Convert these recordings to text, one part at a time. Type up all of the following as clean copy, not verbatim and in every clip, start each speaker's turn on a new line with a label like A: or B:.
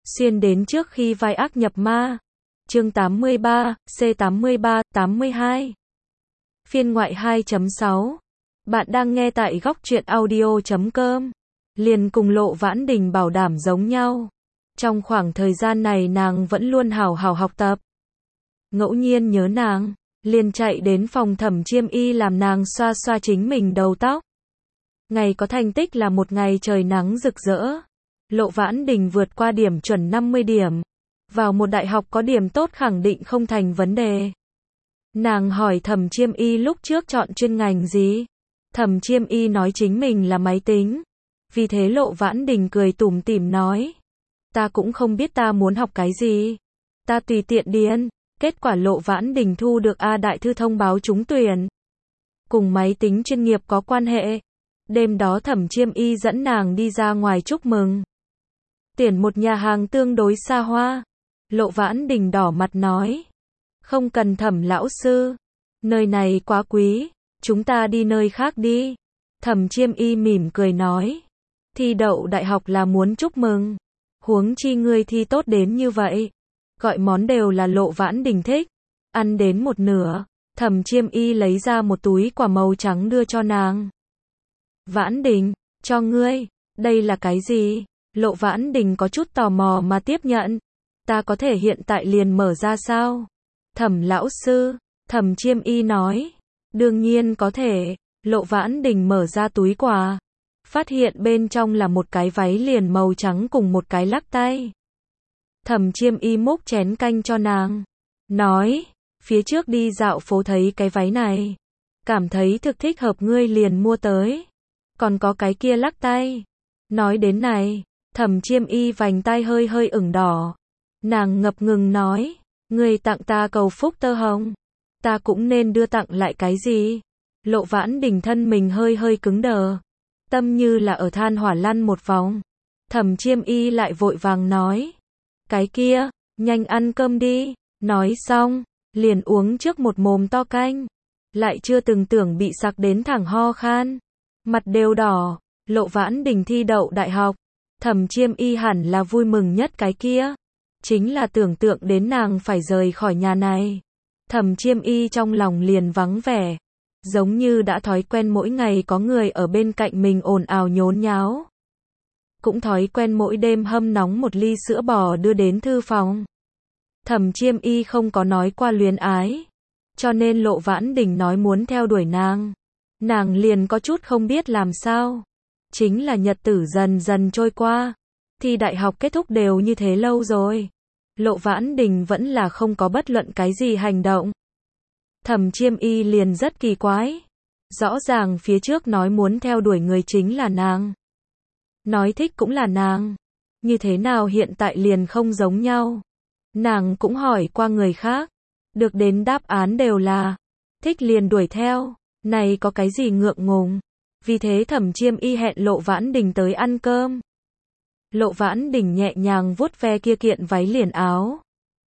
A: xuyên đến trước khi vai ác nhập ma. Chương 83, C83, 82. Phiên ngoại 2.6. Bạn đang nghe tại góc truyện audio.com. Liền cùng Lộ Vãn Đình bảo đảm giống nhau. Trong khoảng thời gian này nàng vẫn luôn hào hào học tập. Ngẫu nhiên nhớ nàng, liền chạy đến phòng Thẩm Chiêm Y làm nàng xoa xoa chính mình đầu tóc. Ngày có thành tích là một ngày trời nắng rực rỡ. Lộ Vãn Đình vượt qua điểm chuẩn 50 điểm. Vào một đại học có điểm tốt khẳng định không thành vấn đề. Nàng hỏi Thẩm Chiêm Y lúc trước chọn chuyên ngành gì? Thẩm Chiêm Y nói chính mình là máy tính. Vì thế Lộ Vãn Đình cười tủm tỉm nói. Ta cũng không biết ta muốn học cái gì. Ta tùy tiện điền. Kết quả Lộ Vãn Đình thu được A Đại Thư thông báo trúng tuyển. Cùng máy tính chuyên nghiệp có quan hệ. Đêm đó Thẩm Chiêm Y dẫn nàng đi ra ngoài chúc mừng. Tuyển một nhà hàng tương đối xa hoa. Lộ Vãn Đình đỏ mặt nói. Không cần Thẩm lão sư. Nơi này quá quý. Chúng ta đi nơi khác đi. Thẩm Chiêm Y mỉm cười nói. Thi đậu đại học là muốn chúc mừng. Huống chi ngươi thi tốt đến như vậy. Gọi món đều là Lộ Vãn Đình thích. Ăn đến một nửa. Thẩm Chiêm Y lấy ra một túi quả màu trắng đưa cho nàng. Vãn Đình, cho ngươi. Đây là cái gì? Lộ Vãn Đình có chút tò mò mà tiếp nhận. Ta có thể hiện tại liền mở ra sao? Thẩm lão sư. Thẩm Chiêm Y nói. Đương nhiên có thể. Lộ Vãn Đình mở ra túi quà. Phát hiện bên trong là một cái váy liền màu trắng cùng một cái lắc tay. Thẩm Chiêm Y múc chén canh cho nàng. Nói. Phía trước đi dạo phố thấy cái váy này. Cảm thấy thực thích hợp ngươi liền mua tới. Còn có cái kia lắc tay. Nói đến này. Thẩm Chiêm Y vành tay hơi hơi ửng đỏ. Nàng ngập ngừng nói. Ngươi tặng ta cầu phúc tơ hồng. Ta cũng nên đưa tặng lại cái gì? Lộ Vãn Đình thân mình hơi hơi cứng đờ. Tâm như là ở than hỏa lăn một vòng. Thẩm Chiêm Y lại vội vàng nói. Cái kia, nhanh ăn cơm đi. Nói xong, liền uống trước một mồm to canh. Lại chưa từng tưởng bị sặc đến thẳng ho khan. Mặt đều đỏ. Lộ Vãn Đình thi đậu đại học. Thẩm Chiêm Y hẳn là vui mừng nhất cái kia. Chính là tưởng tượng đến nàng phải rời khỏi nhà này. Thẩm Chiêm Y trong lòng liền vắng vẻ. Giống như đã thói quen mỗi ngày có người ở bên cạnh mình ồn ào nhốn nháo. Cũng thói quen mỗi đêm hâm nóng một ly sữa bò đưa đến thư phòng. Thẩm Chiêm Y không có nói qua luyến ái. Cho nên Lộ Vãn Đình nói muốn theo đuổi nàng. Nàng liền có chút không biết làm sao. Chính là nhật tử dần dần trôi qua. Thi đại học kết thúc đều như thế lâu rồi. Lộ Vãn Đình vẫn là không có bất luận cái gì hành động. Thẩm Chiêm Y liền rất kỳ quái. Rõ ràng phía trước nói muốn theo đuổi người chính là nàng. Nói thích cũng là nàng. Như thế nào hiện tại liền không giống nhau. Nàng cũng hỏi qua người khác. Được đến đáp án đều là. Thích liền đuổi theo. Này có cái gì ngượng ngùng. Vì thế Thẩm Chiêm Y hẹn Lộ Vãn Đình tới ăn cơm. Lộ Vãn Đình nhẹ nhàng vuốt ve kia kiện váy liền áo.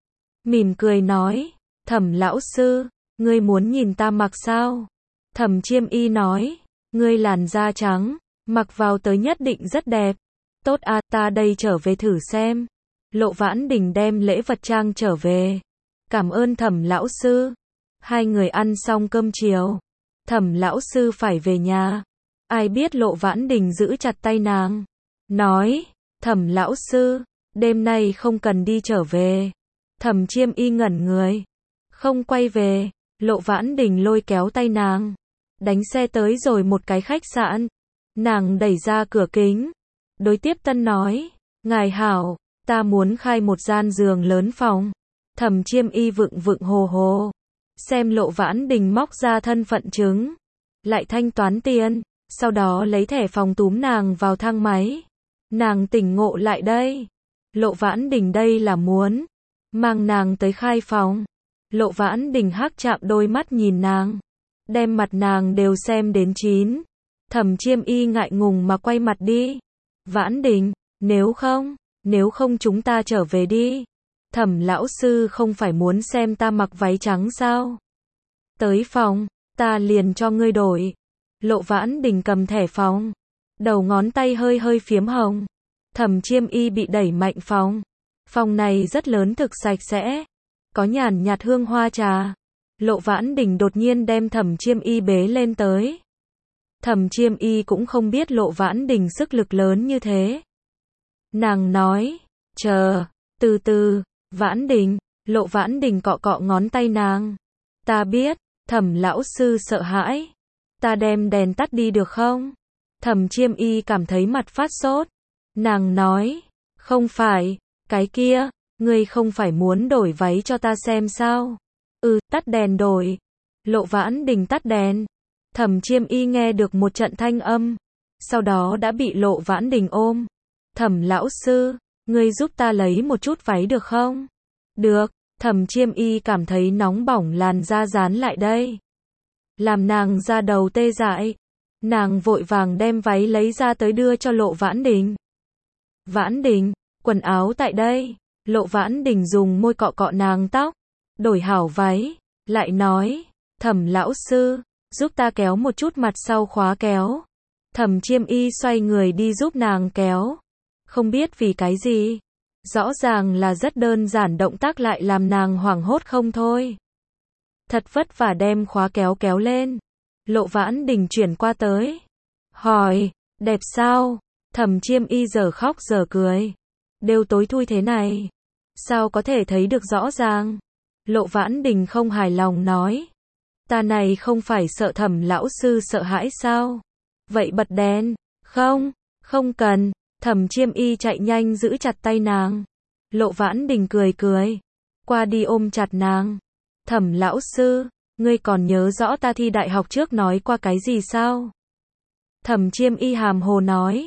A: Mỉm cười nói. Thẩm lão sư. Ngươi muốn nhìn ta mặc sao? Thẩm Chiêm Y nói. Ngươi làn da trắng. Mặc vào tới nhất định rất đẹp. Tốt à, ta đây trở về thử xem. Lộ Vãn Đình đem lễ vật trang trở về. Cảm ơn Thẩm lão sư. Hai người ăn xong cơm chiều. Thẩm lão sư phải về nhà. Ai biết Lộ Vãn Đình giữ chặt tay nàng. Nói. Thẩm lão sư. Đêm nay không cần đi trở về. Thẩm Chiêm Y ngẩn người. Không quay về. Lộ Vãn Đình lôi kéo tay nàng. Đánh xe tới rồi một cái khách sạn. Nàng đẩy ra cửa kính. Đối tiếp tân nói. Ngài hảo. Ta muốn khai một gian giường lớn phòng. Thẩm Chiêm Y vựng vựng hồ hồ. Xem Lộ Vãn Đình móc ra thân phận chứng. Lại thanh toán tiền. Sau đó lấy thẻ phòng túm nàng vào thang máy. Nàng tỉnh ngộ lại đây. Lộ Vãn Đình đây là muốn mang nàng tới khai phòng. Lộ Vãn Đình hắc chạm đôi mắt nhìn nàng. Đem mặt nàng đều xem đến chín. Thẩm Chiêm Y ngại ngùng mà quay mặt đi. Vãn Đình, nếu không chúng ta trở về đi. Thẩm lão sư không phải muốn xem ta mặc váy trắng sao? Tới phòng, ta liền cho ngươi đổi. Lộ Vãn Đình cầm thẻ phòng. Đầu ngón tay hơi hơi phiếm hồng. Thẩm Chiêm Y bị đẩy mạnh phòng. Phòng này rất lớn thực sạch sẽ, có nhàn nhạt hương hoa trà. Lộ Vãn Đình đột nhiên đem Thẩm Chiêm Y bế lên tới. Thẩm Chiêm Y cũng không biết Lộ Vãn Đình sức lực lớn như thế. Nàng nói, chờ, từ từ, Vãn Đình. Lộ Vãn Đình cọ cọ ngón tay nàng. Ta biết, Thẩm lão sư sợ hãi. Ta đem đèn tắt đi được không? Thẩm Chiêm Y cảm thấy mặt phát sốt. Nàng nói, không phải, cái kia, ngươi không phải muốn đổi váy cho ta xem sao? Tắt đèn đổi. Lộ Vãn Đình tắt đèn. Thẩm Chiêm Y nghe được một trận thanh âm, sau đó đã bị Lộ Vãn Đình ôm. Thẩm lão sư, ngươi giúp ta lấy một chút váy được không? Được. Thẩm Chiêm Y cảm thấy nóng bỏng làn da dán lại đây, làm nàng da đầu tê dại. Nàng vội vàng đem váy lấy ra tới đưa cho Lộ Vãn Đình. Vãn Đình, quần áo tại đây. Lộ Vãn Đình dùng môi cọ cọ nàng tóc, đổi hảo váy, lại nói, Thẩm lão sư, giúp ta kéo một chút mặt sau khóa kéo. Thẩm Chiêm Y xoay người đi giúp nàng kéo. Không biết vì cái gì, rõ ràng là rất đơn giản động tác lại làm nàng hoảng hốt không thôi. Thật vất vả đem khóa kéo kéo lên. Lộ Vãn Đình chuyển qua tới, hỏi, đẹp sao? Thẩm Chiêm Y giờ khóc giờ cười. Đều tối thui thế này, sao có thể thấy được rõ ràng? Lộ Vãn Đình không hài lòng nói, ta này không phải sợ Thẩm lão sư sợ hãi sao? Vậy bật đèn. Không, không cần. Thẩm Chiêm Y chạy nhanh giữ chặt tay nàng. Lộ Vãn Đình cười cười, qua đi ôm chặt nàng. Thẩm lão sư, ngươi còn nhớ rõ ta thi đại học trước nói qua cái gì sao? Thẩm Chiêm Y hàm hồ nói,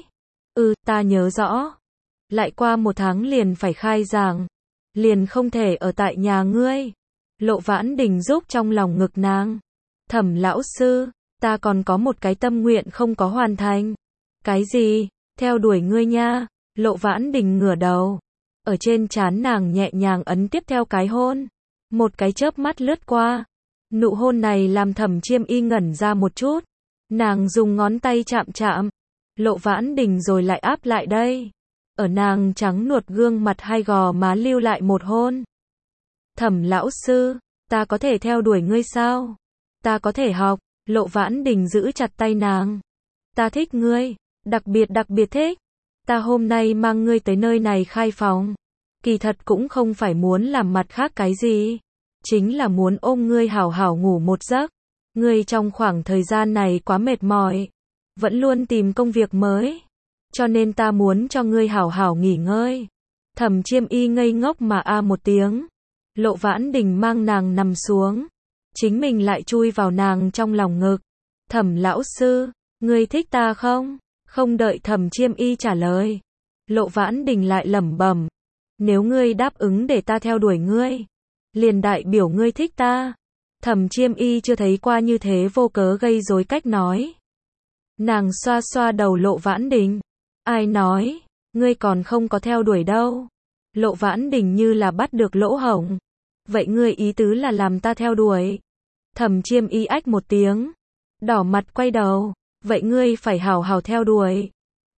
A: ta nhớ rõ. Lại qua 1 tháng liền phải khai giảng, liền không thể ở tại nhà ngươi. Lộ Vãn Đình giúp trong lòng ngực nàng. Thẩm lão sư, ta còn có một cái tâm nguyện không có hoàn thành. Cái gì? Theo đuổi ngươi nha. Lộ Vãn Đình ngửa đầu, ở trên trán nàng nhẹ nhàng ấn tiếp theo cái hôn. Một cái chớp mắt lướt qua. Nụ hôn này làm Thẩm Chiêm Y ngẩn ra một chút. Nàng dùng ngón tay chạm chạm Lộ Vãn Đình rồi lại áp lại đây, ở nàng trắng nuột gương mặt hai gò má lưu lại một hôn. Thẩm lão sư, ta có thể theo đuổi ngươi sao? Ta có thể học. Lộ Vãn Đình giữ chặt tay nàng. Ta thích ngươi, đặc biệt thích. Ta hôm nay mang ngươi tới nơi này khai phòng, kỳ thật cũng không phải muốn làm mặt khác cái gì, chính là muốn ôm ngươi hảo hảo ngủ một giấc. Ngươi trong khoảng thời gian này quá mệt mỏi, vẫn luôn tìm công việc mới, cho nên ta muốn cho ngươi hảo hảo nghỉ ngơi. Thẩm Chiêm Y ngây ngốc mà một tiếng. Lộ Vãn Đình mang nàng nằm xuống, chính mình lại chui vào nàng trong lòng ngực. Thẩm lão sư, ngươi thích ta không? Không đợi Thẩm Chiêm Y trả lời, Lộ Vãn Đình lại lẩm bẩm, nếu ngươi đáp ứng để ta theo đuổi ngươi, liền đại biểu ngươi thích ta. Thẩm Chiêm Y chưa thấy qua như thế vô cớ gây rối cách nói. Nàng xoa xoa đầu Lộ Vãn Đình. Ai nói, ngươi còn không có theo đuổi đâu. Lộ Vãn Đình như là bắt được lỗ hổng. Vậy ngươi ý tứ là làm ta theo đuổi? Thẩm Chiêm Y ách một tiếng, đỏ mặt quay đầu. Vậy ngươi phải hảo hảo theo đuổi.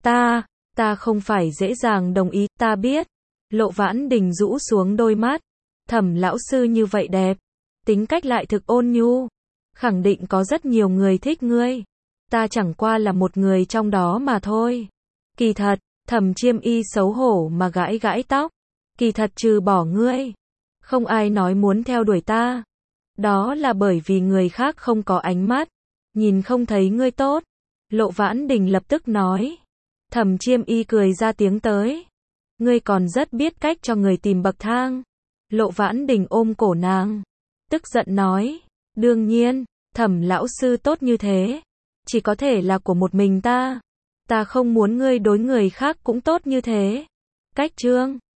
A: Ta không phải dễ dàng đồng ý, ta biết. Lộ Vãn Đình rũ xuống đôi mắt. Thẩm lão sư như vậy đẹp, tính cách lại thực ôn nhu, khẳng định có rất nhiều người thích ngươi. Ta chẳng qua là một người trong đó mà thôi. Kỳ thật, Thẩm Chiêm Y xấu hổ mà gãi gãi tóc. Kỳ thật trừ bỏ ngươi, không ai nói muốn theo đuổi ta. Đó là bởi vì người khác không có ánh mắt, nhìn không thấy ngươi tốt. Lộ Vãn Đình lập tức nói. Thẩm Chiêm Y cười ra tiếng tới. Ngươi còn rất biết cách cho người tìm bậc thang. Lộ Vãn Đình ôm cổ nàng, tức giận nói. Đương nhiên, Thẩm lão sư tốt như thế, chỉ có thể là của một mình ta. Ta không muốn ngươi đối người khác cũng tốt như thế. Cách chương